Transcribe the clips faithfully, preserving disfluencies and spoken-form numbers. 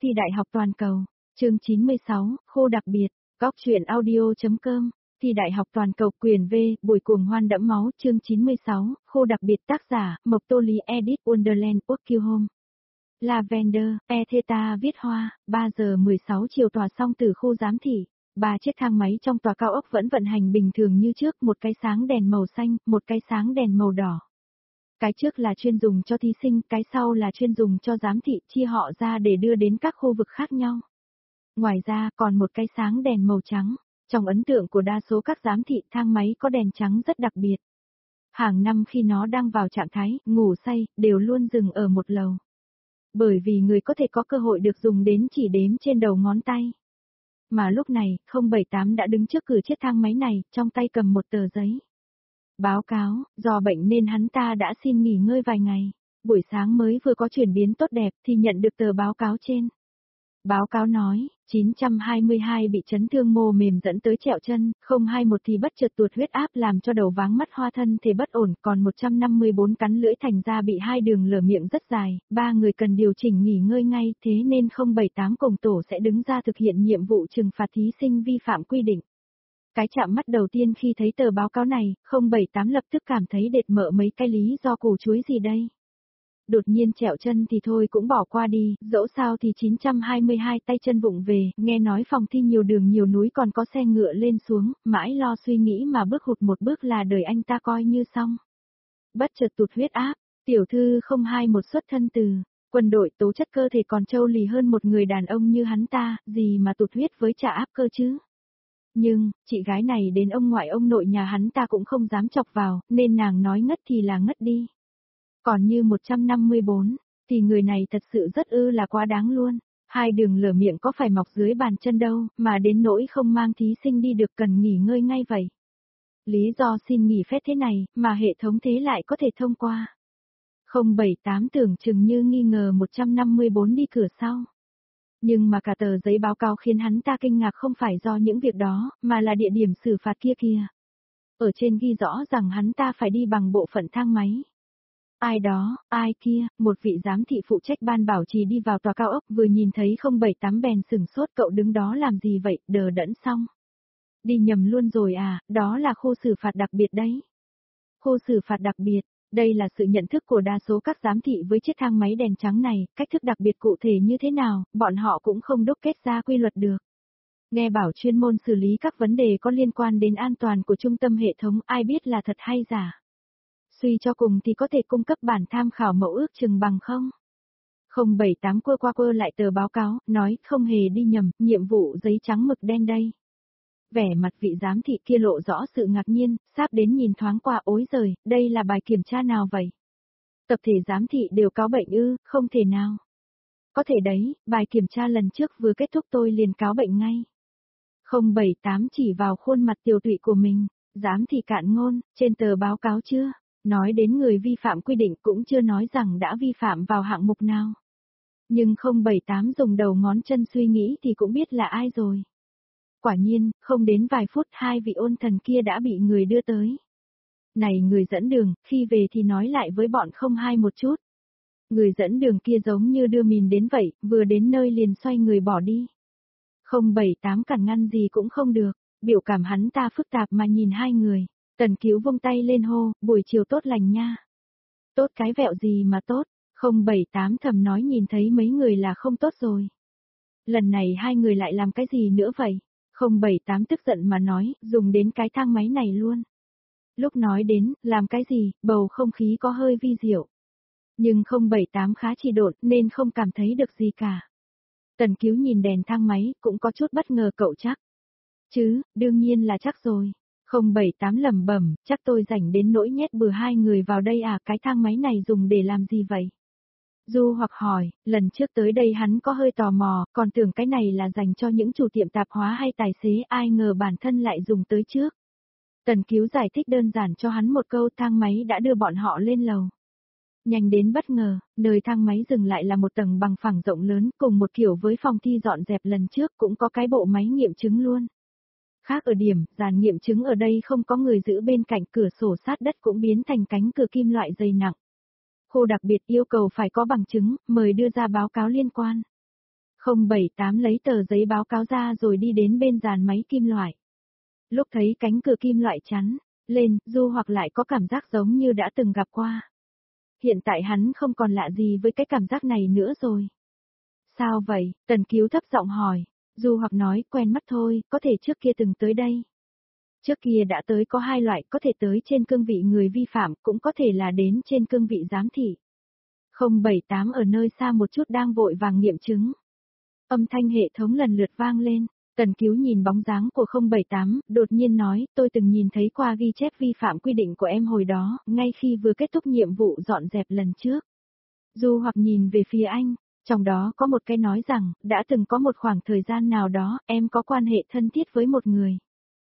Thi đại học toàn cầu, chương chín mươi sáu, khu đặc biệt, góc truyện audio.com, Thi đại học toàn cầu quyền V, buổi cuồng hoan đẫm máu, chương chín mươi sáu, khu đặc biệt tác giả, Mộc Tô Lý edit Wonderland Work Home. Lavender, E Theta viết hoa, ba giờ mười sáu chiều tòa xong từ khu giám thị. Ba chiếc thang máy trong tòa cao ốc vẫn vận hành bình thường như trước, một cái sáng đèn màu xanh, một cái sáng đèn màu đỏ. Cái trước là chuyên dùng cho thí sinh, cái sau là chuyên dùng cho giám thị, chia họ ra để đưa đến các khu vực khác nhau. Ngoài ra, còn một cái sáng đèn màu trắng. Trong ấn tượng của đa số các giám thị, thang máy có đèn trắng rất đặc biệt. Hàng năm khi nó đang vào trạng thái ngủ say, đều luôn dừng ở một lầu. Bởi vì người có thể có cơ hội được dùng đến chỉ đếm trên đầu ngón tay. Mà lúc này, không bảy tám đã đứng trước cửa chiếc thang máy này, trong tay cầm một tờ giấy. Báo cáo, do bệnh nên hắn ta đã xin nghỉ ngơi vài ngày. Buổi sáng mới vừa có chuyển biến tốt đẹp thì nhận được tờ báo cáo trên. Báo cáo nói, chín trăm hai mươi hai bị chấn thương mô mềm dẫn tới trẹo chân, không hai mốt thì bất chợt tụt huyết áp làm cho đầu váng mắt hoa thân thể bất ổn, còn một trăm năm mươi bốn cắn lưỡi thành ra bị hai đường lở miệng rất dài, ba người cần điều chỉnh nghỉ ngơi ngay, thế nên không bảy tám cùng tổ sẽ đứng ra thực hiện nhiệm vụ trừng phạt thí sinh vi phạm quy định. Cái chạm mắt đầu tiên khi thấy tờ báo cáo này, không bảy tám lập tức cảm thấy đệt mợ mấy cái lý do củ chuối gì đây. Đột nhiên trẹo chân thì thôi cũng bỏ qua đi, dẫu sao thì chín trăm hai mươi hai tay chân vụng về, nghe nói phòng thi nhiều đường nhiều núi còn có xe ngựa lên xuống, mãi lo suy nghĩ mà bước hụt một bước là đời anh ta coi như xong. Bất chợt tụt huyết áp, tiểu thư không hai một xuất thân từ quân đội, tố chất cơ thể còn trâu lì hơn một người đàn ông như hắn ta, gì mà tụt huyết với trả áp cơ chứ. Nhưng, chị gái này đến ông ngoại ông nội nhà hắn ta cũng không dám chọc vào, nên nàng nói ngất thì là ngất đi. Còn như một trăm năm mươi bốn, thì người này thật sự rất ư là quá đáng luôn. Hai đường lở miệng có phải mọc dưới bàn chân đâu, mà đến nỗi không mang thí sinh đi được cần nghỉ ngơi ngay vậy. Lý do xin nghỉ phép thế này, mà hệ thống thế lại có thể thông qua. không bảy tám tưởng chừng như nghi ngờ một trăm năm mươi bốn đi cửa sau. Nhưng mà cả tờ giấy báo cáo khiến hắn ta kinh ngạc không phải do những việc đó, mà là địa điểm xử phạt kia kìa. Ở trên ghi rõ rằng hắn ta phải đi bằng bộ phận thang máy. Ai đó, ai kia, một vị giám thị phụ trách ban bảo trì đi vào tòa cao ốc vừa nhìn thấy không bảy tám bèn sửng sốt, cậu đứng đó làm gì vậy, đờ đẫn xong. Đi nhầm luôn rồi à, đó là khu xử phạt đặc biệt đấy. Khu xử phạt đặc biệt, đây là sự nhận thức của đa số các giám thị với chiếc thang máy đèn trắng này, cách thức đặc biệt cụ thể như thế nào, bọn họ cũng không đúc kết ra quy luật được. Nghe bảo chuyên môn xử lý các vấn đề có liên quan đến an toàn của trung tâm hệ thống, ai biết là thật hay giả. Suy cho cùng thì có thể cung cấp bản tham khảo mẫu ước chừng bằng không? không bảy tám quơ qua quơ lại tờ báo cáo, nói không hề đi nhầm, nhiệm vụ giấy trắng mực đen đây. Vẻ mặt vị giám thị kia lộ rõ sự ngạc nhiên, sắp đến nhìn thoáng qua, ối giời, đây là bài kiểm tra nào vậy? Tập thể giám thị đều cáo bệnh ư, không thể nào. Có thể đấy, bài kiểm tra lần trước vừa kết thúc tôi liền cáo bệnh ngay. không bảy tám chỉ vào khuôn mặt tiều tụy của mình, giám thị cạn ngôn, trên tờ báo cáo chưa? Nói đến người vi phạm quy định cũng chưa nói rằng đã vi phạm vào hạng mục nào. Nhưng không bảy tám dùng đầu ngón chân suy nghĩ thì cũng biết là ai rồi. Quả nhiên, không đến vài phút hai vị ôn thần kia đã bị người đưa tới. Này người dẫn đường, khi về thì nói lại với bọn không hai một chút. Người dẫn đường kia giống như đưa mìn đến vậy, vừa đến nơi liền xoay người bỏ đi. không bảy tám cản ngăn gì cũng không được, biểu cảm hắn ta phức tạp mà nhìn hai người. Tần Cứu vung tay lên hô, buổi chiều tốt lành nha. Tốt cái vẹo gì mà tốt, không bảy tám thầm nói nhìn thấy mấy người là không tốt rồi. Lần này hai người lại làm cái gì nữa vậy? không bảy tám tức giận mà nói, dùng đến cái thang máy này luôn. Lúc nói đến, làm cái gì, bầu không khí có hơi vi diệu. Nhưng không bảy tám khá trì độn nên không cảm thấy được gì cả. Tần Cứu nhìn đèn thang máy, cũng có chút bất ngờ, cậu chắc. Chứ, đương nhiên là chắc rồi. không bảy tám lẩm bẩm, chắc tôi rảnh đến nỗi nhét bừa hai người vào đây à, cái thang máy này dùng để làm gì vậy? Du hoặc hỏi, lần trước tới đây hắn có hơi tò mò, còn tưởng cái này là dành cho những chủ tiệm tạp hóa hay tài xế, ai ngờ bản thân lại dùng tới trước. Tần Cứu giải thích đơn giản cho hắn một câu, thang máy đã đưa bọn họ lên lầu. Nhanh đến bất ngờ, nơi thang máy dừng lại là một tầng bằng phẳng rộng lớn, cùng một kiểu với phòng thi dọn dẹp lần trước, cũng có cái bộ máy nghiệm chứng luôn. Khác ở điểm, dàn nghiệm chứng ở đây không có người giữ bên cạnh, cửa sổ sát đất cũng biến thành cánh cửa kim loại dày nặng. Khu đặc biệt yêu cầu phải có bằng chứng, mời đưa ra báo cáo liên quan. không bảy tám lấy tờ giấy báo cáo ra rồi đi đến bên dàn máy kim loại. Lúc thấy cánh cửa kim loại chắn lên, Du Hoặc lại có cảm giác giống như đã từng gặp qua. Hiện tại hắn không còn lạ gì với cái cảm giác này nữa rồi. Sao vậy? Tần Cứu thấp giọng hỏi. Du Hoặc nói, quen mắt thôi, có thể trước kia từng tới đây. Trước kia đã tới có hai loại, có thể tới trên cương vị người vi phạm, cũng có thể là đến trên cương vị giám thị. không bảy tám ở nơi xa một chút đang vội vàng nghiệm chứng. Âm thanh hệ thống lần lượt vang lên. Tần Cứu nhìn bóng dáng của không bảy tám, đột nhiên nói, tôi từng nhìn thấy qua ghi chép vi phạm quy định của em hồi đó, ngay khi vừa kết thúc nhiệm vụ dọn dẹp lần trước. Du Hoặc nhìn về phía anh, trong đó có một cái nói rằng, đã từng có một khoảng thời gian nào đó, em có quan hệ thân thiết với một người.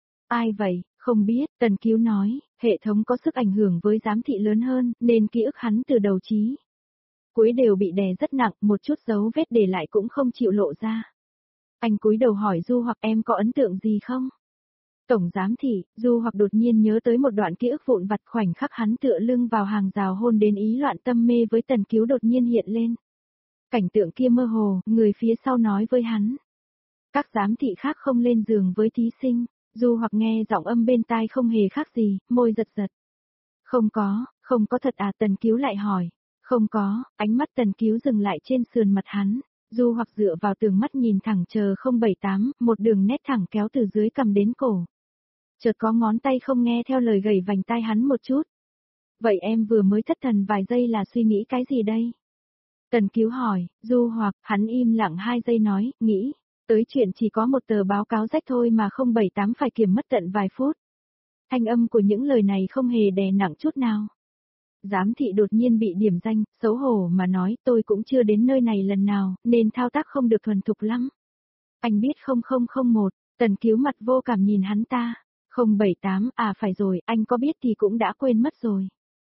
Ai vậy, không biết, Tần Cứu nói, hệ thống có sức ảnh hưởng với giám thị lớn hơn, nên ký ức hắn từ đầu chí cuối đều bị đè rất nặng, một chút dấu vết để lại cũng không chịu lộ ra. Anh cúi đầu hỏi Du Hoặc em có ấn tượng gì không? Tổng giám thị, Du Hoặc đột nhiên nhớ tới một đoạn ký ức vụn vặt, khoảnh khắc hắn tựa lưng vào hàng rào hôn đến ý loạn tâm mê với Tần Cứu đột nhiên hiện lên. Cảnh tượng kia mơ hồ, người phía sau nói với hắn. Các giám thị khác không lên giường với thí sinh, Du Hoặc nghe giọng âm bên tai không hề khác gì, môi giật giật. Không có, không có thật à? Tần Cứu lại hỏi. Không có, ánh mắt Tần Cứu dừng lại trên sườn mặt hắn. Du Hoặc dựa vào tường mắt nhìn thẳng chờ không bảy tám, một đường nét thẳng kéo từ dưới cằm đến cổ. Chợt có ngón tay không nghe theo lời gẩy vành tai hắn một chút. Vậy em vừa mới thất thần vài giây là suy nghĩ cái gì đây? Tần Cứu hỏi, Du Hoặc, hắn im lặng hai giây nói, nghĩ, tới chuyện chỉ có một tờ báo cáo rách thôi mà không bảy tám phải kiềm mất tận vài phút. Thanh âm của những lời này không hề đè nặng chút nào. Giám thị đột nhiên bị điểm danh, xấu hổ mà nói, tôi cũng chưa đến nơi này lần nào, nên thao tác không được thuần thục lắm. Anh biết không không không một, Tần Cứu mặt vô cảm nhìn hắn ta. không bảy tám, à phải rồi, anh có biết thì cũng đã quên mất rồi.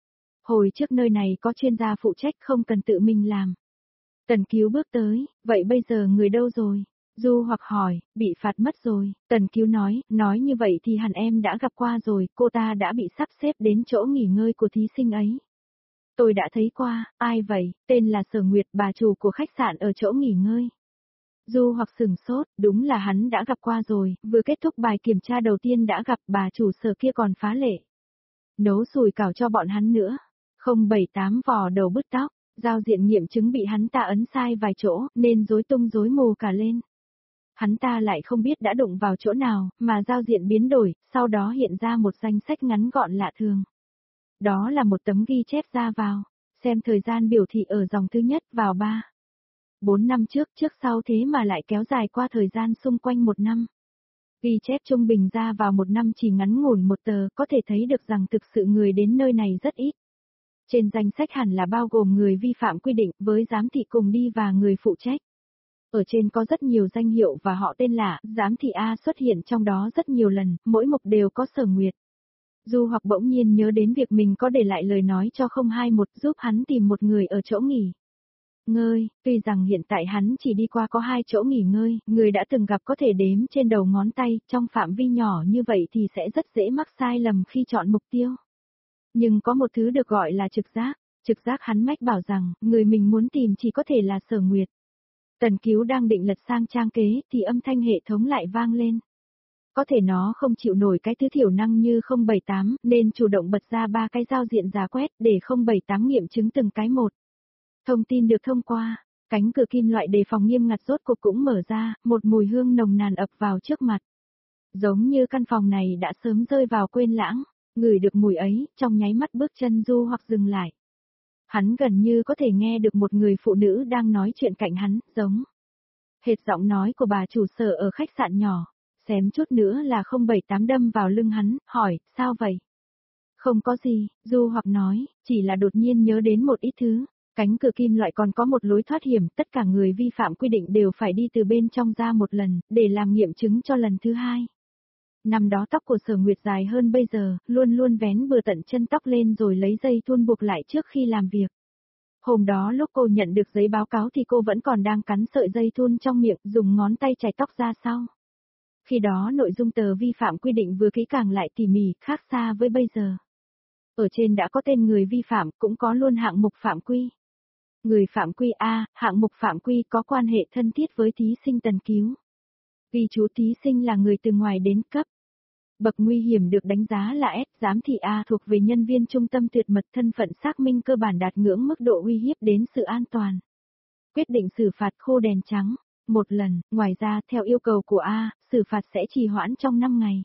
Hồi trước nơi này có chuyên gia phụ trách, không cần tự mình làm. Tần Cứu bước tới, vậy bây giờ người đâu rồi? Du Hoặc hỏi, bị phạt mất rồi. Tần Cứu nói, nói như vậy thì hẳn em đã gặp qua rồi, cô ta đã bị sắp xếp đến chỗ nghỉ ngơi của thí sinh ấy. Tôi đã thấy qua, ai vậy? Tên là Sở Nguyệt, bà chủ của khách sạn ở chỗ nghỉ ngơi. Du Hoặc sửng sốt, đúng là hắn đã gặp qua rồi, vừa kết thúc bài kiểm tra đầu tiên đã gặp, bà chủ Sở kia còn phá lệ. Nấu sùi cảo cho bọn hắn nữa. không bảy tám vò đầu bứt tóc, giao diện nghiệm chứng bị hắn ta ấn sai vài chỗ, nên rối tung rối mù cả lên. Hắn ta lại không biết đã đụng vào chỗ nào, mà giao diện biến đổi, sau đó hiện ra một danh sách ngắn gọn lạ thường. Đó là một tấm ghi chép ra vào, xem thời gian biểu thị ở dòng thứ nhất vào ba. bốn năm trước, trước sau thế mà lại kéo dài qua thời gian xung quanh một năm. Ghi chép trung bình ra vào một năm chỉ ngắn ngủn một tờ, có thể thấy được rằng thực sự người đến nơi này rất ít. Trên danh sách hẳn là bao gồm người vi phạm quy định với giám thị cùng đi và người phụ trách. Ở trên có rất nhiều danh hiệu và họ tên lạ, giám thị A xuất hiện trong đó rất nhiều lần, mỗi mục đều có Sở Nguyệt. Du Hoặc bỗng nhiên nhớ đến việc mình có để lại lời nói cho không hai một giúp hắn tìm một người ở chỗ nghỉ ngơi, tuy rằng hiện tại hắn chỉ đi qua có hai chỗ nghỉ ngơi, người đã từng gặp có thể đếm trên đầu ngón tay, trong phạm vi nhỏ như vậy thì sẽ rất dễ mắc sai lầm khi chọn mục tiêu. Nhưng có một thứ được gọi là trực giác, trực giác hắn mách bảo rằng, người mình muốn tìm chỉ có thể là Sở Nguyệt. Tần Cứu đang định lật sang trang kế thì âm thanh hệ thống lại vang lên. Có thể nó không chịu nổi cái thứ thiểu năng như không bảy tám, nên chủ động bật ra ba cái giao diện giả quét để không bảy tám nghiệm chứng từng cái một. Thông tin được thông qua, cánh cửa kim loại đề phòng nghiêm ngặt rốt cuộc cũng mở ra, một mùi hương nồng nàn ập vào trước mặt. Giống như căn phòng này đã sớm rơi vào quên lãng, ngửi được mùi ấy, trong nháy mắt bước chân Du Hoặc dừng lại. Hắn gần như có thể nghe được một người phụ nữ đang nói chuyện cạnh hắn, giống hệt giọng nói của bà chủ Sở ở khách sạn nhỏ. Xém chút nữa là không bảy tám đâm vào lưng hắn, hỏi, sao vậy? Không có gì, Du Hoặc nói, chỉ là đột nhiên nhớ đến một ít thứ. Cánh cửa kim loại còn có một lối thoát hiểm, tất cả người vi phạm quy định đều phải đi từ bên trong ra một lần, để làm nghiệm chứng cho lần thứ hai. Năm đó tóc của Sở Nguyệt dài hơn bây giờ, luôn luôn vén bừa tận chân tóc lên rồi lấy dây thun buộc lại trước khi làm việc. Hôm đó lúc cô nhận được giấy báo cáo thì cô vẫn còn đang cắn sợi dây thun trong miệng, dùng ngón tay chải tóc ra sau. Khi đó nội dung tờ vi phạm quy định vừa kỹ càng lại tỉ mỉ, khác xa với bây giờ. Ở trên đã có tên người vi phạm, cũng có luôn hạng mục phạm quy. Người phạm quy A, hạng mục phạm quy có quan hệ thân thiết với thí sinh Tần Cứu. Ghi chú thí sinh là người từ ngoài đến cấp. Bậc nguy hiểm được đánh giá là S, giám thị A thuộc về nhân viên trung tâm tuyệt mật, thân phận xác minh cơ bản đạt ngưỡng mức độ uy hiếp đến sự an toàn. Quyết định xử phạt khô đèn trắng, một lần, ngoài ra theo yêu cầu của A, xử phạt sẽ trì hoãn trong năm ngày.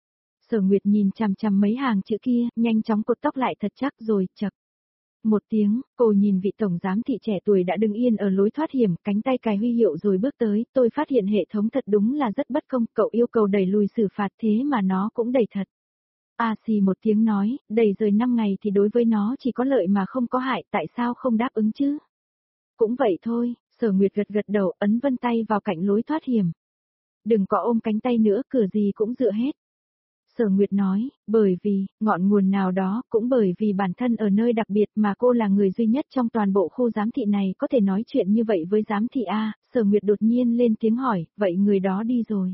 Sở Nguyệt nhìn chằm chằm mấy hàng chữ kia, nhanh chóng cột tóc lại thật chắc rồi, chậc. Một tiếng, cô nhìn vị tổng giám thị trẻ tuổi đã đứng yên ở lối thoát hiểm, cánh tay cài huy hiệu rồi bước tới, tôi phát hiện hệ thống thật đúng là rất bất công, cậu yêu cầu đẩy lùi xử phạt thế mà nó cũng đẩy thật. A xì một tiếng nói, đẩy rời năm ngày thì đối với nó chỉ có lợi mà không có hại, tại sao không đáp ứng chứ? Cũng vậy thôi, Sở Nguyệt gật gật đầu, ấn vân tay vào cạnh lối thoát hiểm. Đừng có ôm cánh tay nữa, cửa gì cũng dựa hết. Sở Nguyệt nói, bởi vì, ngọn nguồn nào đó, cũng bởi vì bản thân ở nơi đặc biệt mà cô là người duy nhất trong toàn bộ khu giám thị này có thể nói chuyện như vậy với giám thị A, Sở Nguyệt đột nhiên lên tiếng hỏi, vậy người đó đi rồi.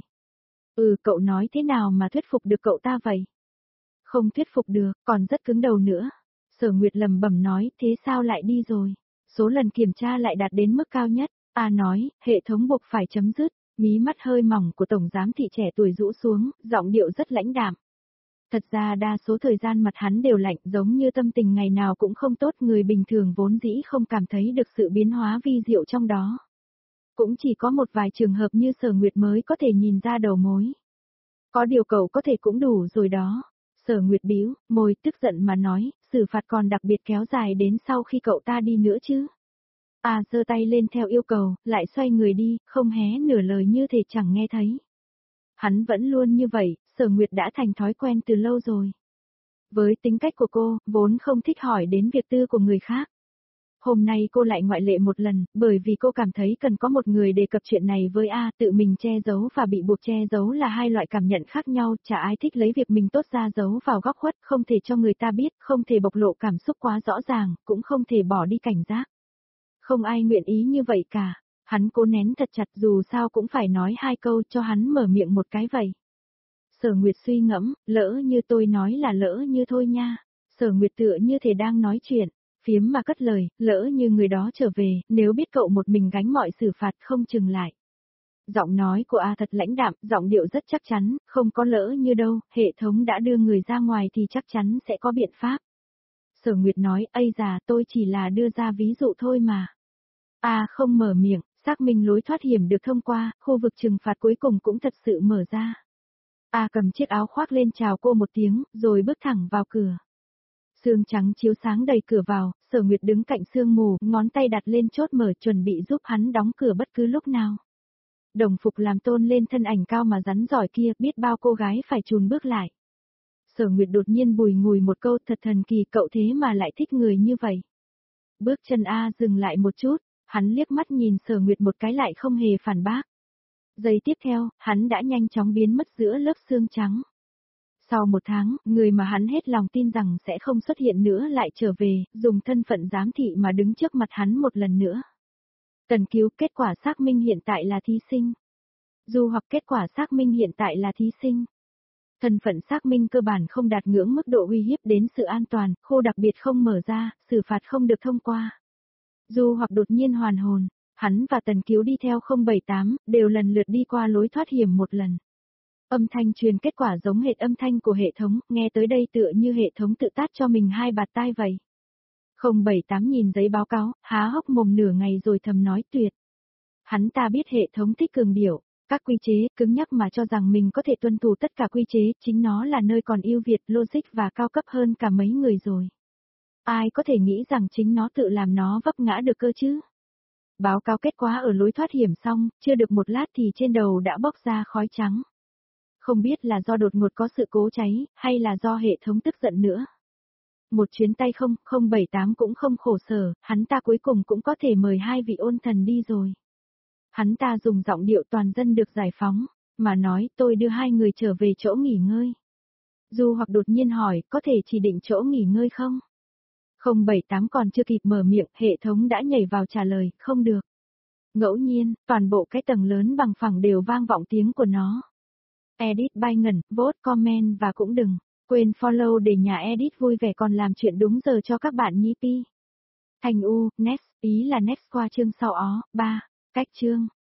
Ừ, cậu nói thế nào mà thuyết phục được cậu ta vậy? Không thuyết phục được, còn rất cứng đầu nữa. Sở Nguyệt lẩm bẩm nói, thế sao lại đi rồi? Số lần kiểm tra lại đạt đến mức cao nhất. A nói, hệ thống buộc phải chấm dứt. Mí mắt hơi mỏng của tổng giám thị trẻ tuổi rũ xuống, giọng điệu rất lãnh đạm. Thật ra đa số thời gian mặt hắn đều lạnh, giống như tâm tình ngày nào cũng không tốt, người bình thường vốn dĩ không cảm thấy được sự biến hóa vi diệu trong đó. Cũng chỉ có một vài trường hợp như Sở Nguyệt mới có thể nhìn ra đầu mối. Có điều cậu có thể cũng đủ rồi đó. Sở Nguyệt bĩu môi tức giận mà nói, xử phạt còn đặc biệt kéo dài đến sau khi cậu ta đi nữa chứ. À giơ tay lên theo yêu cầu, lại xoay người đi, không hé nửa lời như thể chẳng nghe thấy. Hắn vẫn luôn như vậy, Sở Nguyệt đã thành thói quen từ lâu rồi. Với tính cách của cô, vốn không thích hỏi đến việc tư của người khác. Hôm nay cô lại ngoại lệ một lần, bởi vì cô cảm thấy cần có một người đề cập chuyện này với A, tự mình che giấu và bị buộc che giấu là hai loại cảm nhận khác nhau, chả ai thích lấy việc mình tốt ra giấu vào góc khuất, không thể cho người ta biết, không thể bộc lộ cảm xúc quá rõ ràng, cũng không thể bỏ đi cảnh giác. Không ai nguyện ý như vậy cả, hắn cố nén thật chặt dù sao cũng phải nói hai câu cho hắn mở miệng một cái vậy. Sở Nguyệt suy ngẫm, lỡ như tôi nói là lỡ như thôi nha. Sở Nguyệt tựa như thể đang nói chuyện, phiếm mà cất lời, lỡ như người đó trở về, nếu biết cậu một mình gánh mọi xử phạt không chừng lại. Giọng nói của A thật lãnh đạm, giọng điệu rất chắc chắn, không có lỡ như đâu, hệ thống đã đưa người ra ngoài thì chắc chắn sẽ có biện pháp. Sở Nguyệt nói, ây già tôi chỉ là đưa ra ví dụ thôi mà. A không mở miệng, xác minh lối thoát hiểm được thông qua, khu vực trừng phạt cuối cùng cũng thật sự mở ra. A cầm chiếc áo khoác lên chào cô một tiếng, rồi bước thẳng vào cửa. Sương trắng chiếu sáng đầy cửa vào, Sở Nguyệt đứng cạnh sương mù, ngón tay đặt lên chốt mở chuẩn bị giúp hắn đóng cửa bất cứ lúc nào. Đồng phục làm tôn lên thân ảnh cao mà rắn giỏi kia, biết bao cô gái phải chùn bước lại. Sở Nguyệt đột nhiên bùi ngùi một câu, thật thần kỳ, cậu thế mà lại thích người như vậy. Bước chân A dừng lại một chút, hắn liếc mắt nhìn Sở Nguyệt một cái lại không hề phản bác. Giây tiếp theo, hắn đã nhanh chóng biến mất giữa lớp sương trắng. Sau một tháng, người mà hắn hết lòng tin rằng sẽ không xuất hiện nữa lại trở về, dùng thân phận giám thị mà đứng trước mặt hắn một lần nữa. Tần Cứu, kết quả xác minh hiện tại là thí sinh. Du Học, kết quả xác minh hiện tại là thí sinh. Thân phận xác minh cơ bản không đạt ngưỡng mức độ uy hiếp đến sự an toàn, khu đặc biệt không mở ra, xử phạt không được thông qua. Du Hoặc đột nhiên hoàn hồn, hắn và Tần Cứu đi theo không bảy tám, đều lần lượt đi qua lối thoát hiểm một lần. Âm thanh truyền kết quả giống hệt âm thanh của hệ thống, nghe tới đây tựa như hệ thống tự tát cho mình hai bạt tai vậy. không bảy tám nhìn giấy báo cáo, há hốc mồm nửa ngày rồi thầm nói tuyệt. Hắn ta biết hệ thống thích cường điệu, các quy chế, cứng nhắc mà cho rằng mình có thể tuân thủ tất cả quy chế, chính nó là nơi còn ưu việt, logic và cao cấp hơn cả mấy người rồi. Ai có thể nghĩ rằng chính nó tự làm nó vấp ngã được cơ chứ? Báo cáo kết quả ở lối thoát hiểm xong, chưa được một lát thì trên đầu đã bốc ra khói trắng. Không biết là do đột ngột có sự cố cháy, hay là do hệ thống tức giận nữa. Một chuyến tay không, không bảy tám cũng không khổ sở, hắn ta cuối cùng cũng có thể mời hai vị ôn thần đi rồi. Hắn ta dùng giọng điệu toàn dân được giải phóng, mà nói tôi đưa hai người trở về chỗ nghỉ ngơi. Du Hoặc đột nhiên hỏi, có thể chỉ định chỗ nghỉ ngơi không? không bảy tám còn chưa kịp mở miệng, hệ thống đã nhảy vào trả lời, không được. Ngẫu nhiên, toàn bộ cái tầng lớn bằng phẳng đều vang vọng tiếng của nó. Edit by Ngân, vote, comment và cũng đừng quên follow để nhà edit vui vẻ còn làm chuyện đúng giờ cho các bạn nhí pi. Thành U, next, ý là next qua chương sau ó. ba. Cách chương.